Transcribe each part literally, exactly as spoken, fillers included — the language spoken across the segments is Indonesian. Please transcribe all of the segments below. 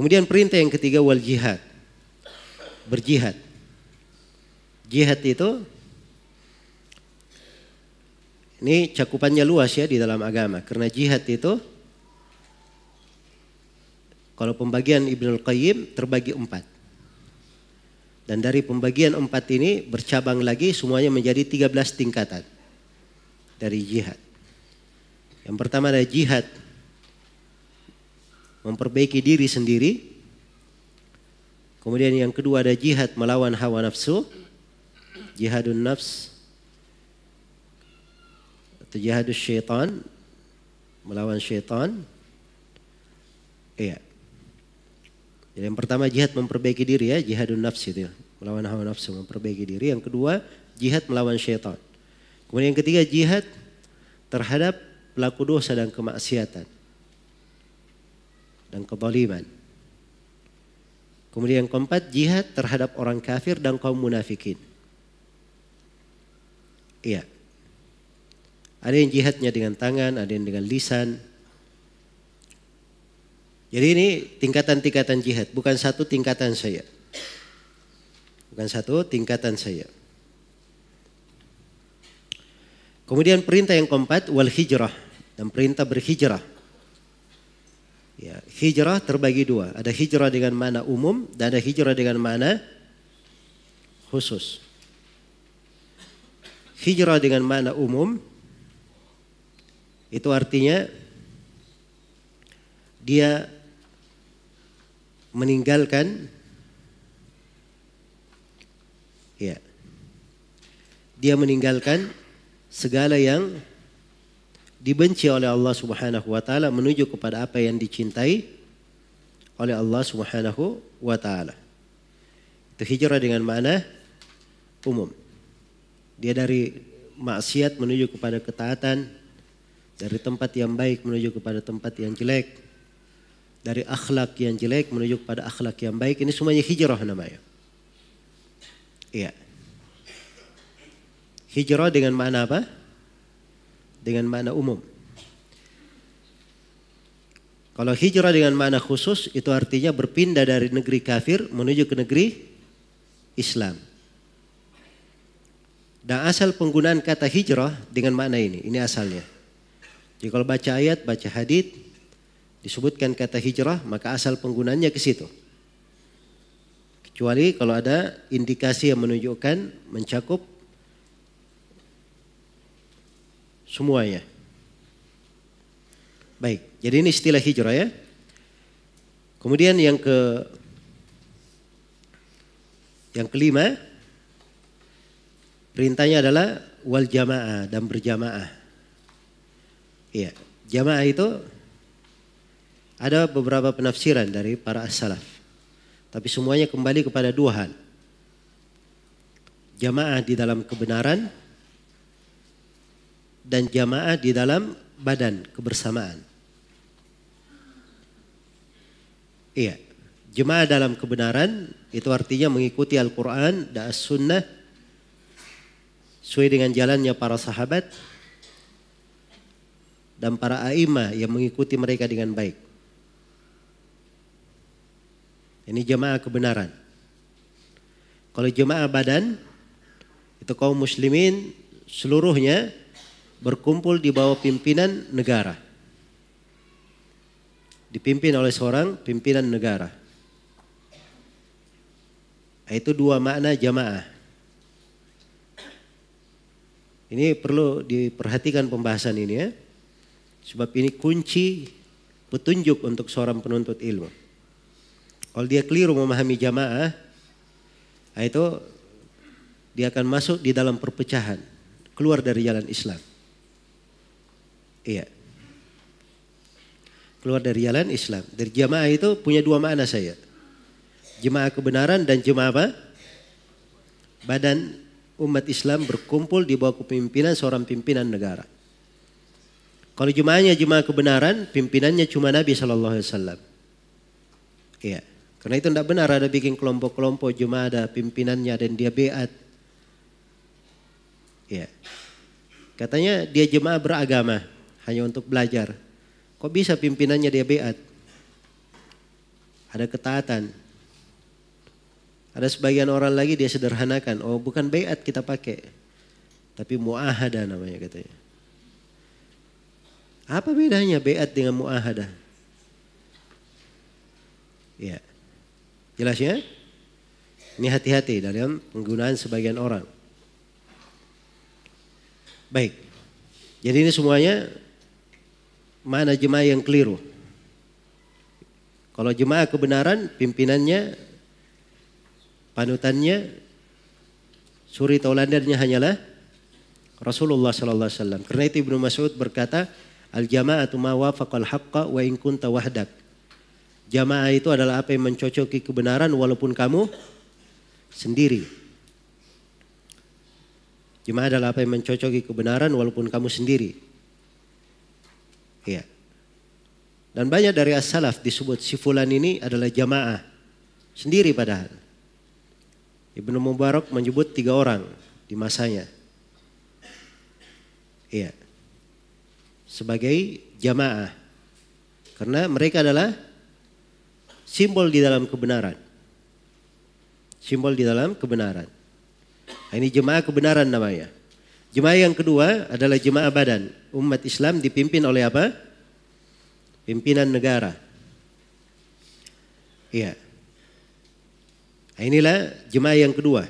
Kemudian perintah yang ketiga wal jihad. Berjihad. Jihad itu ini cakupannya luas ya di dalam agama. Karena jihad itu kalau pembagian Ibnul Qayyim terbagi empat. Dan dari pembagian empat ini bercabang lagi semuanya menjadi tiga belas tingkatan dari jihad. Yang pertama adalah jihad memperbaiki diri sendiri. Kemudian yang kedua ada jihad melawan hawa nafsu, jihadun nafs atau jihadus syaitan, melawan syaitan. Iya. Jadi yang pertama jihad memperbaiki diri ya, jihadun nafs itu ya, melawan hawa nafsu, memperbaiki diri. Yang kedua jihad melawan syaitan. Kemudian yang ketiga jihad terhadap pelaku dosa dan kemaksiatan dan kezaliman. Kemudian yang keempat jihad terhadap orang kafir dan kaum munafikin. Iya. Ada yang jihadnya dengan tangan, ada yang dengan lisan. Jadi ini tingkatan-tingkatan jihad, bukan satu tingkatan saya. Bukan satu tingkatan saya. Kemudian perintah yang keempat wal hijrah, dan perintah berhijrah. Ya, hijrah terbagi dua, ada hijrah dengan makna umum dan ada hijrah dengan makna khusus. Hijrah dengan makna umum itu artinya dia meninggalkan ya dia meninggalkan segala yang dibenci oleh Allah Subhanahu wa taala menuju kepada apa yang dicintai oleh Allah Subhanahu wa taala. Itu hijrah dengan makna umum. Dia dari maksiat menuju kepada ketaatan, dari tempat yang baik menuju kepada tempat yang jelek, dari akhlak yang jelek menuju kepada akhlak yang baik. Ini semuanya hijrah namanya. Iya. Hijrah dengan makna apa? Dengan makna umum. Kalau hijrah dengan makna khusus itu artinya berpindah dari negeri kafir menuju ke negeri Islam. Dan asal penggunaan kata hijrah dengan makna ini, ini asalnya. Jadi kalau baca ayat, baca hadits disebutkan kata hijrah, maka asal penggunaannya ke situ. Kecuali kalau ada indikasi yang menunjukkan mencakup semuanya. Baik, jadi ini istilah hijrah ya. Kemudian yang ke yang kelima, perintahnya adalah wal jamaah dan berjamaah. Iya, jamaah itu ada beberapa penafsiran dari para as-salaf. Tapi semuanya kembali kepada dua hal. Jamaah di dalam kebenaran dan jamaah di dalam badan kebersamaan. Iya, jemaah dalam kebenaran itu artinya mengikuti Al-Quran dan As-Sunnah sesuai dengan jalannya para sahabat dan para a'imah yang mengikuti mereka dengan baik. Ini jemaah kebenaran. Kalau jemaah badan itu kaum muslimin seluruhnya berkumpul di bawah pimpinan negara. Dipimpin oleh seorang pimpinan negara. Itu dua makna jamaah. Ini perlu diperhatikan pembahasan ini ya. Sebab ini kunci petunjuk untuk seorang penuntut ilmu. Kalau dia keliru memahami jamaah, itu dia akan masuk di dalam perpecahan, keluar dari jalan Islam. Iya. Keluar dari jalan Islam. Dari jamaah itu punya dua makna saya. Jemaah kebenaran dan jemaah apa? Badan umat Islam berkumpul di bawah kepemimpinan seorang pimpinan negara. Kalau jemaahnya jemaah kebenaran, pimpinannya cuma Nabi shallallahu alaihi wasallam. Iya. Karena itu tidak benar ada bikin kelompok-kelompok jemaah ada pimpinannya dan dia beat. Iya. Katanya dia jemaah beragama. Hanya untuk belajar. Kok bisa pimpinannya dia beat? ada ketaatan. Ada sebagian orang lagi dia sederhanakan, oh bukan baiat kita pakai, tapi muahadah namanya katanya. Apa bedanya baiat dengan muahadah? Ya, jelas ya? Ini hati-hati dalam penggunaan sebagian orang. Baik, jadi ini semuanya mana jemaah yang keliru. Kalau jemaah kebenaran, pimpinannya, panutannya, suri tauladannya hanyalah Rasulullah sallallahu alaihi wasallam. Karena itu Ibnu Mas'ud berkata, al-jama'atu ma wafaqal haqqa wa in kunta wahdak. Jamaah itu adalah apa yang mencocoki kebenaran walaupun kamu sendiri. Jamaah adalah apa yang mencocoki kebenaran walaupun kamu sendiri. Iya. Dan banyak dari as-salaf disebut si fulan ini adalah jamaah sendiri padahal. Ibnu Mubarak menyebut tiga orang di masanya. Iya. Sebagai jamaah. Karena mereka adalah simbol di dalam kebenaran. Simbol di dalam kebenaran. Nah, ini jemaah kebenaran namanya. Jemaah yang kedua adalah jemaah badan. Umat Islam dipimpin oleh apa? Pimpinan negara. Iya. Nah, inilah jemaah yang kedua.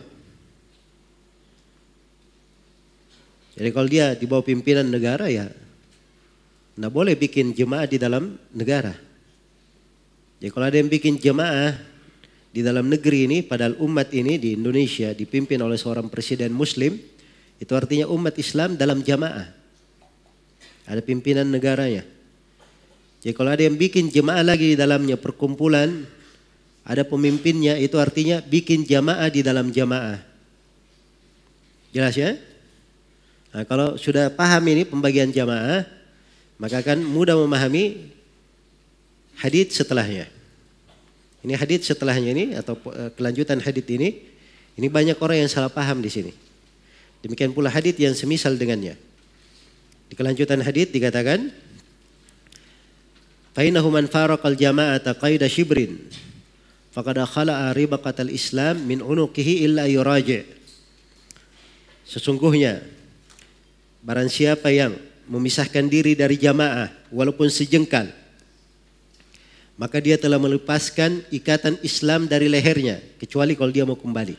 Jadi kalau dia di bawah pimpinan negara ya nggak boleh bikin jemaah di dalam negara. Jadi kalau ada yang bikin jemaah di dalam negeri ini, padahal umat ini di Indonesia dipimpin oleh seorang presiden muslim, itu artinya umat Islam dalam jamaah. Ada pimpinan negaranya. Jadi kalau ada yang bikin jemaah lagi di dalamnya perkumpulan, ada pemimpinnya, itu artinya bikin jamaah di dalam jamaah. Jelas ya? Nah, kalau sudah paham ini pembagian jamaah, maka akan mudah memahami hadits setelahnya. Ini hadits setelahnya ini atau kelanjutan hadits ini, ini banyak orang yang salah paham di sini. Demikian pula hadits yang semisal dengannya. Di kelanjutan hadits dikatakan, "Fainahu man faraqal jama'ata qaida shibrin, faqad khala'a ribaqatal Islam min unuqihi illa yuraji'." Sesungguhnya barang siapa yang memisahkan diri dari jamaah walaupun sejengkal, maka dia telah melepaskan ikatan Islam dari lehernya, kecuali kalau dia mau kembali.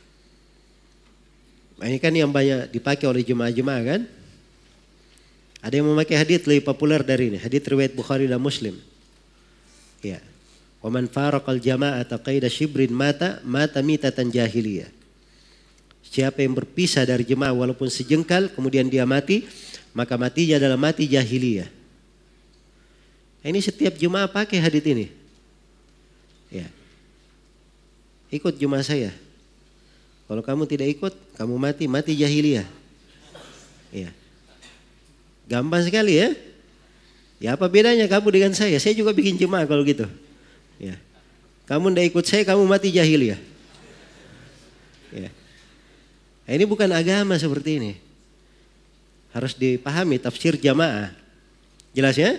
Nah, ini kan yang banyak dipakai oleh jemaah-jemaah kan. Ada yang memakai hadits lebih populer dari ini, hadits riwayat Bukhari dan Muslim. Ya. Wa man faraqal jama'ata qaida shibrin mata mata mitatan jahiliyah. Siapa yang berpisah dari jemaah walaupun sejengkal kemudian dia mati, maka matinya adalah mati jahiliyah. Ini setiap jemaah pakai hadits ini. Ya. Ikut jemaah saya. Kalau kamu tidak ikut, kamu mati, mati jahiliyah. Ya. Gampang sekali ya. Ya apa bedanya kamu dengan saya? Saya juga bikin jemaah kalau gitu. Ya. Kamu tidak ikut saya, kamu mati jahiliyah. Ya. Nah, ini bukan agama seperti ini. Harus dipahami tafsir jamaah. Jelas ya?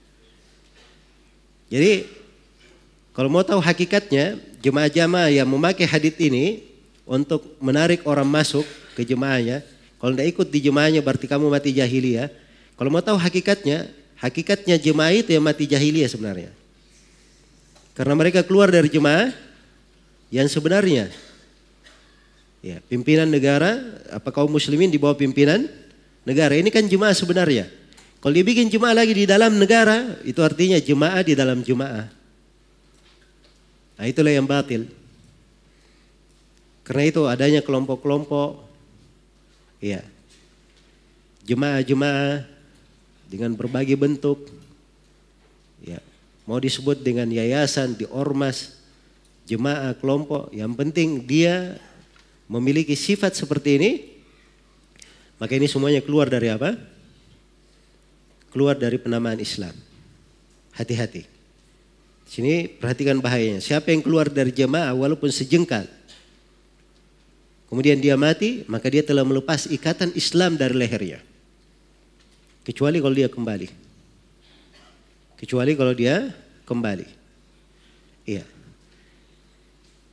Jadi kalau mau tahu hakikatnya, jemaah-jemaah yang memakai hadits ini untuk menarik orang masuk ke jemaahnya, kalau tidak ikut di jemaahnya berarti kamu mati jahiliyah. Kalau mau tahu hakikatnya, hakikatnya jemaah itu yang mati jahiliyah sebenarnya. Karena mereka keluar dari jemaah yang sebenarnya. Ya, pimpinan negara, apa kaum muslimin di bawah pimpinan negara. Ini kan jemaah sebenarnya. Kalau dibikin jemaah lagi di dalam negara, itu artinya jemaah di dalam jemaah. Nah, itulah yang batil. Karena itu adanya kelompok-kelompok, ya, jemaah-jemaah dengan berbagai bentuk, ya, mau disebut dengan yayasan, di ormas, jemaah, kelompok, yang penting dia memiliki sifat seperti ini, maka ini semuanya keluar dari apa? Keluar dari penamaan Islam. Hati-hati. Sini perhatikan bahayanya. Siapa yang keluar dari jemaah walaupun sejengkal, kemudian dia mati, maka dia telah melepas ikatan Islam dari lehernya. Kecuali kalau dia kembali. Kecuali kalau dia kembali. Iya.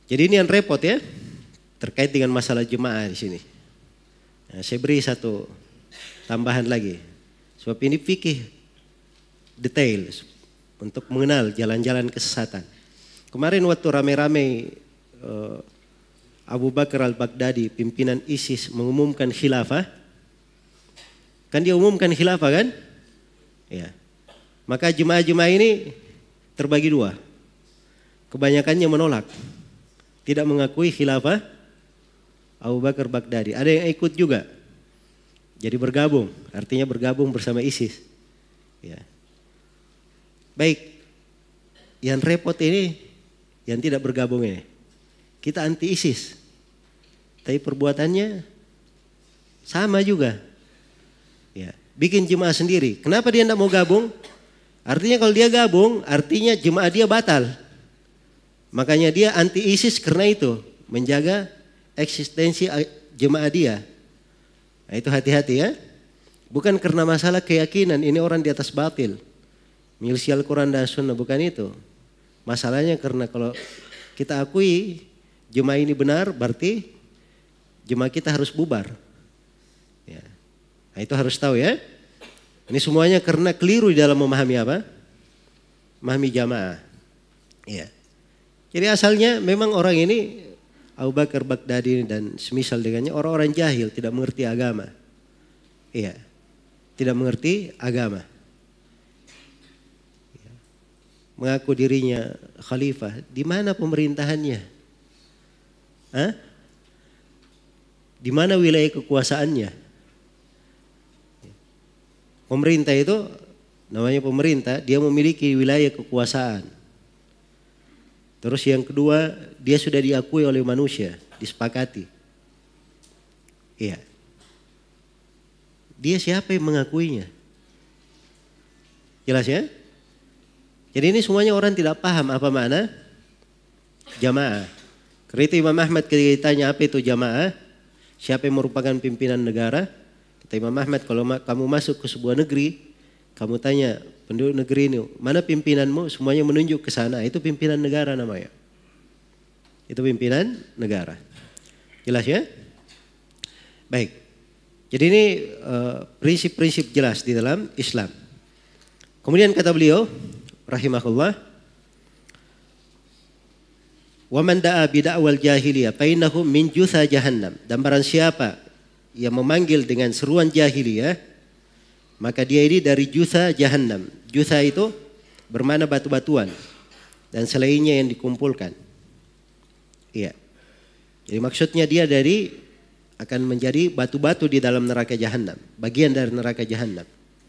Jadi ini yang repot ya, terkait dengan masalah jemaah di sini. Nah, saya beri satu tambahan lagi. Sebab ini fikih detail untuk mengenal jalan-jalan kesesatan. Kemarin waktu rame-rame uh, Abu Bakar al-Baghdadi, pimpinan ISIS, mengumumkan khilafah. Kan dia umumkan khilafah kan? Ya. Maka jemaah-jemaah ini terbagi dua. Kebanyakannya menolak. Tidak mengakui khilafah Abu Bakar Baghdadi. Ada yang ikut juga. Jadi bergabung. Artinya bergabung bersama ISIS. Ya. Baik. Yang repot ini yang tidak bergabung ini. Kita anti ISIS. Tapi perbuatannya sama juga. Ya. Bikin jemaah sendiri. Kenapa dia tidak mau gabung? Artinya kalau dia gabung, artinya jemaah dia batal. Makanya dia anti ISIS karena itu. Menjaga eksistensi jemaah dia. Nah, itu hati-hati ya. Bukan karena masalah keyakinan, ini orang di atas batil. Menyelisih Al-Quran dan Sunnah, bukan itu. Masalahnya karena kalau kita akui jemaah ini benar, berarti jemaah kita harus bubar. Ya. Nah, itu harus tahu ya. Ini semuanya karena keliru di dalam memahami apa? Memahami jamaah. Ya. Jadi asalnya memang orang ini Abu Bakar Baghdadi dan semisal dengannya orang-orang jahil, tidak mengerti agama. Iya. Tidak mengerti agama. Ya. Mengaku dirinya khalifah, di mana pemerintahannya? Hah? Di mana wilayah kekuasaannya? Pemerintah itu namanya pemerintah, dia memiliki wilayah kekuasaan. Terus yang kedua, dia sudah diakui oleh manusia, disepakati. Iya. Dia siapa yang mengakuinya? Jelas ya? Jadi ini semuanya orang tidak paham apa makna jamaah. Karena itu Imam Ahmad ketika ditanya apa itu jamaah, siapa yang merupakan pimpinan negara? Kata Imam Ahmad, kalau kamu masuk ke sebuah negeri, kamu tanya penduduk negeri ini, mana pimpinanmu? Semuanya menunjuk ke sana. Itu pimpinan negara namanya. Itu pimpinan negara. Jelas ya? Baik. Jadi ini uh, prinsip-prinsip jelas di dalam Islam. Kemudian kata beliau, rahimahullah, wa man da'a bida'wal jahiliyah fa innahu min jutha jahannam. Dan barang siapa yang memanggil dengan seruan jahiliyah, maka dia ini dari jutha jahannam. Jutha itu bermakna batu-batuan dan selainnya yang dikumpulkan. Iya. Jadi maksudnya dia dari akan menjadi batu-batu di dalam neraka jahannam, bagian dari neraka jahannam.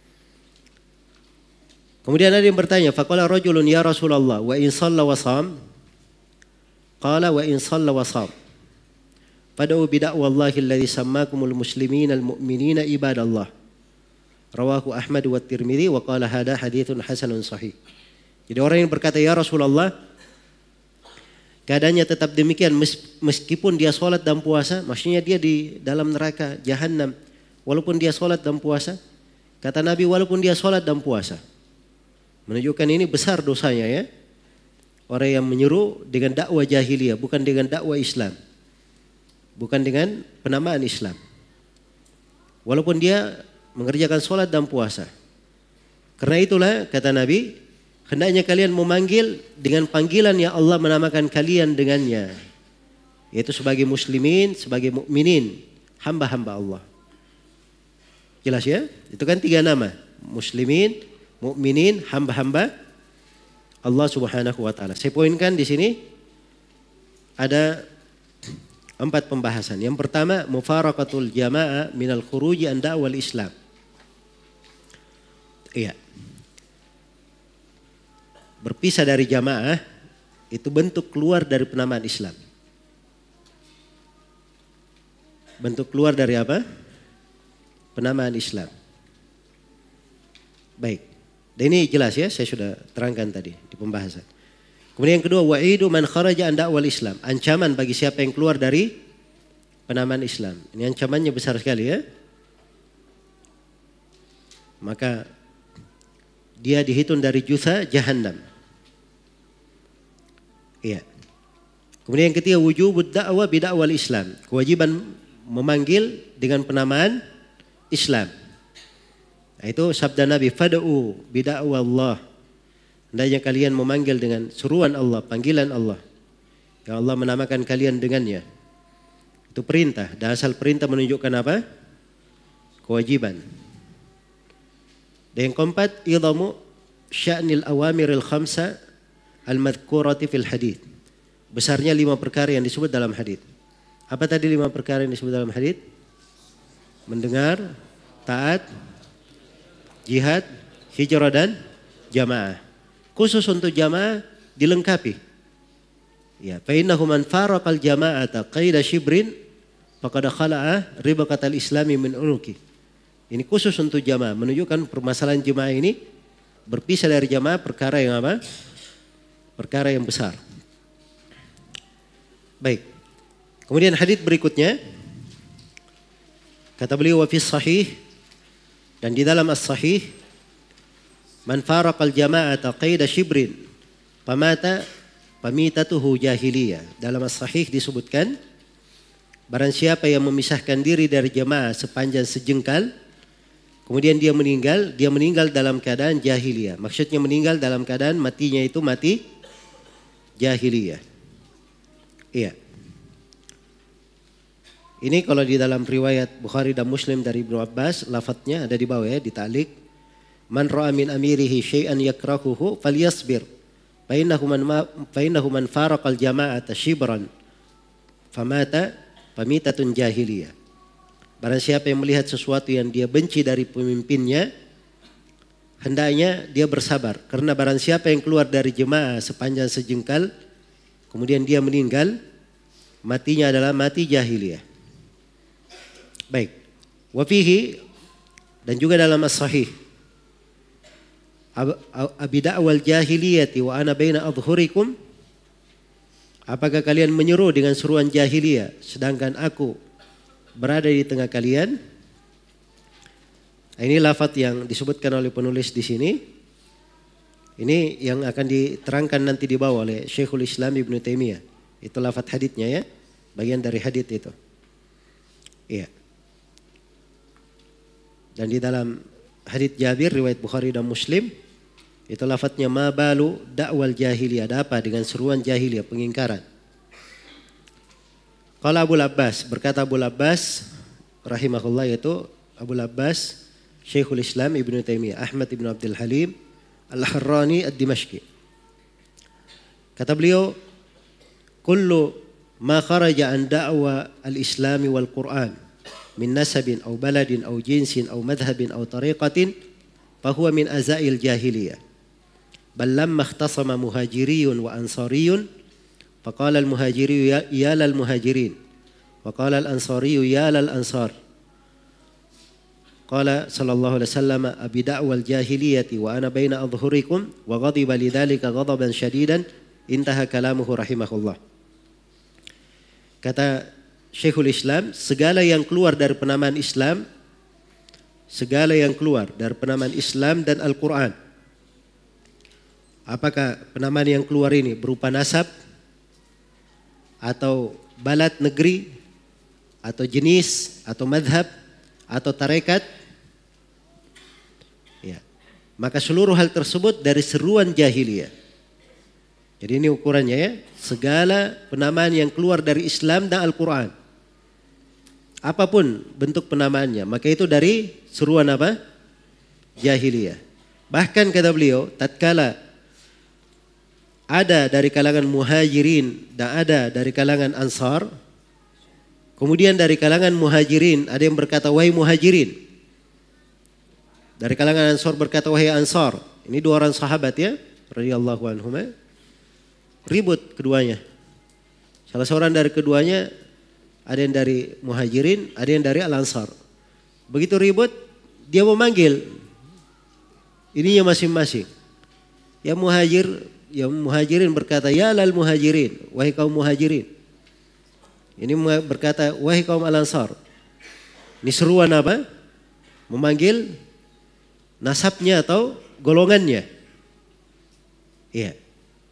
Kemudian ada yang bertanya, faqala rajulun ya Rasulullah wa in shalla wa sham? Qala wa in shalla wa sham. Fad'u bi da'wallahi alladhi sammakumul muslimina al-mu'minina ibadallah. Rawahu Ahmad wa Tirmidzi wa qala hada haditsun hasanun sahih. Jadi orang yang berkata ya Rasulullah, keadaannya tetap demikian meskipun dia sholat dan puasa, maksudnya dia di dalam neraka jahannam walaupun dia sholat dan puasa. Kata Nabi walaupun dia sholat dan puasa. Menunjukkan ini besar dosanya ya. Orang yang menyeru dengan dakwah jahiliyah, bukan dengan dakwah Islam. Bukan dengan penamaan Islam. Walaupun dia mengerjakan sholat dan puasa. Karena itulah kata Nabi, hendaknya kalian memanggil dengan panggilan yang Allah menamakan kalian dengannya. Yaitu sebagai muslimin, sebagai mukminin, hamba-hamba Allah. Jelas ya? Itu kan tiga nama. Muslimin, mukminin, hamba-hamba Allah Subhanahu wa taala. Saya poinkan di sini ada empat pembahasan. Yang pertama, mufaraqatul jamaah minal khuruji an da'wal Islam. Iya. Berpisah dari jamaah itu bentuk keluar dari penamaan Islam. Bentuk keluar dari apa? Penamaan Islam. Baik. Dan ini jelas ya, saya sudah terangkan tadi di pembahasan. Kemudian yang kedua, wa'idu man kharaja an da'wal Islam. Ancaman bagi siapa yang keluar dari penamaan Islam. Ini ancamannya besar sekali ya. Maka dia dihitung dari jutha jahannam. Iya. Kemudian yang ketiga, wujubud da'wah bida'wal Islam. Kewajiban memanggil dengan penamaan Islam. Nah, itu sabda Nabi, fad'u bida'wa Allah. Hendaknya kalian memanggil dengan seruan Allah, panggilan Allah. Yang Allah menamakan kalian dengannya. Itu perintah. Dan asal perintah menunjukkan apa? Kewajiban. Dan yang keempat, idhamu sya'nil awamiril khamsa al-madhkurati fil hadith. Besarnya lima perkara yang disebut dalam hadith. Apa tadi lima perkara yang disebut dalam hadith? Mendengar, taat, jihad, hijrah dan jamaah. Khusus untuk jamaah dilengkapi. Ya, fa innahu man faraqal jama'ata qaida shibrin faqad khala'a ribaqatal islami min unuki. Ini khusus untuk jamaah, menunjukkan permasalahan jamaah ini berpisah dari jamaah perkara yang apa? Perkara yang besar. Baik. Kemudian hadits berikutnya kata beliau wa fi sahih, dan di dalam as-sahih, man faraqal jama'ata qaida shibrin famata famitatuhu jahiliyah. Dalam as-sahih disebutkan, barang siapa yang memisahkan diri dari jamaah sepanjang sejengkal, kemudian dia meninggal, dia meninggal dalam keadaan jahiliyah. Maksudnya meninggal dalam keadaan matinya itu mati jahiliyah. Iya. Ini kalau di dalam riwayat Bukhari dan Muslim dari Ibnu Abbas, lafadznya ada di bawah ya, di ta'liq. Man ra'a min amirihi syai'an yakrahuhu falyasbir. Fa innahu man fa innahu man faraqal jama'ata shibran famata famitatun jahiliyah. Barang siapa yang melihat sesuatu yang dia benci dari pemimpinnya, hendaknya dia bersabar. Karena barang siapa yang keluar dari jemaah sepanjang sejengkal, kemudian dia meninggal, matinya adalah mati jahiliyah. Baik. Wafihi, dan juga dalam as-sahih, abida'wal jahiliyati wa ana baina adhurikum. Apakah kalian menyeru dengan seruan jahiliyah sedangkan aku berada di tengah kalian? Ini lafaz yang disebutkan oleh penulis di sini. Ini yang akan diterangkan nanti di bawah oleh Syekhul Islam Ibnu Taimiyah. Itu lafaz haditsnya ya, bagian dari hadits itu. Iya. Dan di dalam hadits Jabir riwayat Bukhari dan Muslim, itu lafadznya ma balu da'wal jahiliyah, ada apa dengan seruan jahiliyah, pengingkaran. Qala Abu Abbas, berkata Abu Abbas rahimahullah, yaitu Abu Abbas Syekhul Islam Ibnu Taimiyah Ahmad Ibnu Abdul Halim Al-Harrani Ad-Dimashqi. Kata beliau, kullu ma kharaja an da'wa al-islami wal Qur'an min nasabin aw baladin aw jinsin aw madhhabin aw tariqatin fahuwa min azail jahiliyah. Bal lamma ikhtasama muhajiriyun wa ansariyun faqala al-muhajiriyu ya lal muhajirin wa qala al-ansariyu ya lal ansar. Qala sallallahu alaihi wasallam abi da'wal jahiliyati wa ana baina adhhurikum wa ghadiba lidzalika ghadaban syadidan, intaha kalamuhu rahimahullah. Kata Syekhul Islam, segala yang keluar dari penamaan Islam, segala yang keluar dari penamaan Islam dan Al-Quran. Apakah penamaan yang keluar ini berupa nasab, atau balad negeri, atau jenis, atau madhab, atau tarekat, ya, maka seluruh hal tersebut dari seruan jahiliyah. Jadi ini ukurannya ya, segala penamaan yang keluar dari Islam dan Al-Quran, apapun bentuk penamaannya, maka itu dari seruan apa? Jahiliyah. Bahkan kata beliau, tatkala ada dari kalangan muhajirin dan ada dari kalangan ansar, kemudian dari kalangan muhajirin ada yang berkata wahai muhajirin, dari kalangan ansar berkata wahai ansar. Ini dua orang sahabat ya, radhiyallahu anhum. Ribut keduanya. Salah seorang dari keduanya, ada yang dari muhajirin, ada yang dari al-ansar. Begitu ribut, dia memanggil ininya masing-masing. Ya muhajir, ya muhajirin berkata ya lal muhajirin, wahai kaum muhajirin. Ini berkata wahai kaum al-ansar. Ini seruan apa? Memanggil nasabnya atau golongannya. Iya.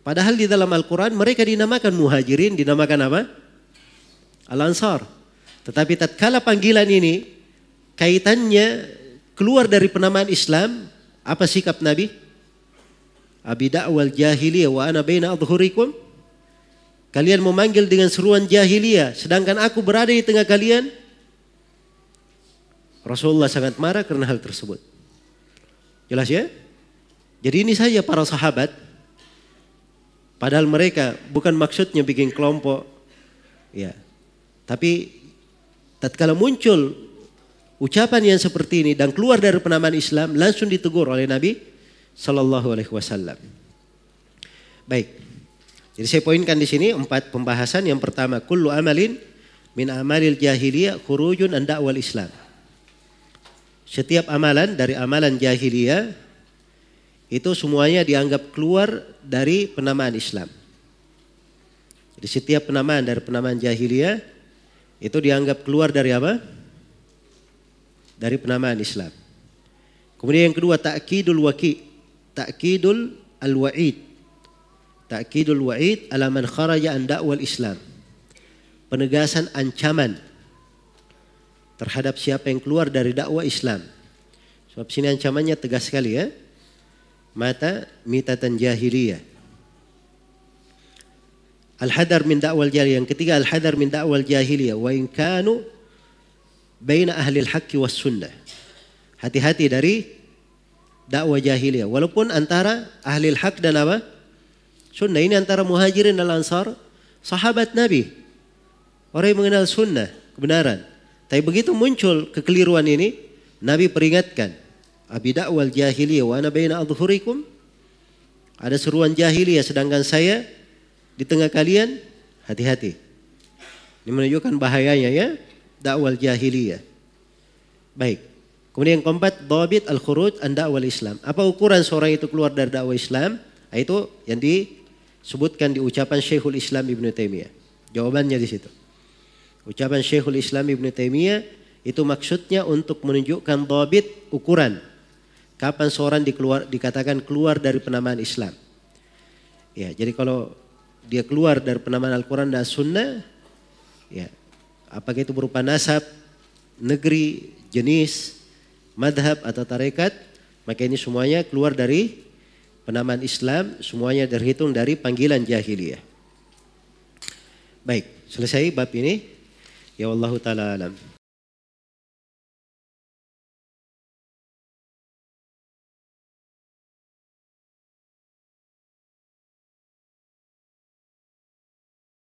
Padahal di dalam Al-Quran mereka dinamakan muhajirin, dinamakan apa? Al-Ansar. Tetapi tatkala panggilan ini kaitannya keluar dari penamaan Islam, apa sikap Nabi? Abi da'wal jahiliyah wa ana baina adhurikum. Kalian memanggil dengan seruan jahiliyah, sedangkan aku berada di tengah kalian. Rasulullah sangat marah karena hal tersebut. Jelas ya? Jadi ini saja para sahabat. Padahal mereka bukan maksudnya bikin kelompok. Ya. Tapi tatkala muncul ucapan yang seperti ini dan keluar dari penamaan Islam, langsung ditegur oleh Nabi Sallallahu Alaihi Wasallam. Baik. Jadi saya poinkan di sini empat pembahasan. Yang pertama, kullu amalin min amalil jahiliyah khurujun an da'wal Islam. Setiap amalan dari amalan jahiliyah itu semuanya dianggap keluar dari penamaan Islam. Jadi setiap penamaan dari penamaan jahiliyah itu dianggap keluar dari apa? Dari penamaan Islam. Kemudian yang kedua, ta'kidul waqi', ta'kidul al-wa'id. Ta'kidul wa'id ala man kharaja an da'wal Islam. Penegasan ancaman terhadap siapa yang keluar dari dakwah Islam. Sebab sini ancamannya tegas sekali ya. Mata mitatan jahiliyah. Al-hadar min da'wal jahiliyah. Yang ketiga, al-hadar min da'wal jahiliyah wa in kanu baina ahli al-haqqi was sunnah. Hati-hati dari dakwah jahiliyah walaupun antara ahli al-haq dan apa? Sunnah. Ini antara muhajirin dan ansar, sahabat Nabi, orang yang mengenal sunnah, kebenaran. Tapi begitu muncul kekeliruan ini, Nabi peringatkan, abi da'wal jahiliyah wa ana baina adhurikum. Ada seruan jahiliyah sedangkan saya di tengah kalian, hati-hati. Ini menunjukkan bahayanya ya, dakwal jahiliyah. Baik. Kemudian yang keempat, dhabit al-khuruj an da'wal Islam. Apa ukuran seorang itu keluar dari dakwah Islam? Itu yang disebutkan di ucapan Syekhul Islam Ibnu Taimiyah. Jawabannya di situ. Ucapan Syekhul Islam Ibnu Taimiyah itu maksudnya untuk menunjukkan dhabit, ukuran. Kapan seorang dikeluar, dikatakan keluar dari penamaan Islam. Ya, jadi kalau dia keluar dari penamaan Al-Quran dan Sunnah, ya, apakah itu berupa nasab, negeri, jenis, madhab atau tarekat, maka ini semuanya keluar dari penamaan Islam, semuanya terhitung dari panggilan jahiliyah. Baik, selesai bab ini. Ya Allah Ta'ala alam.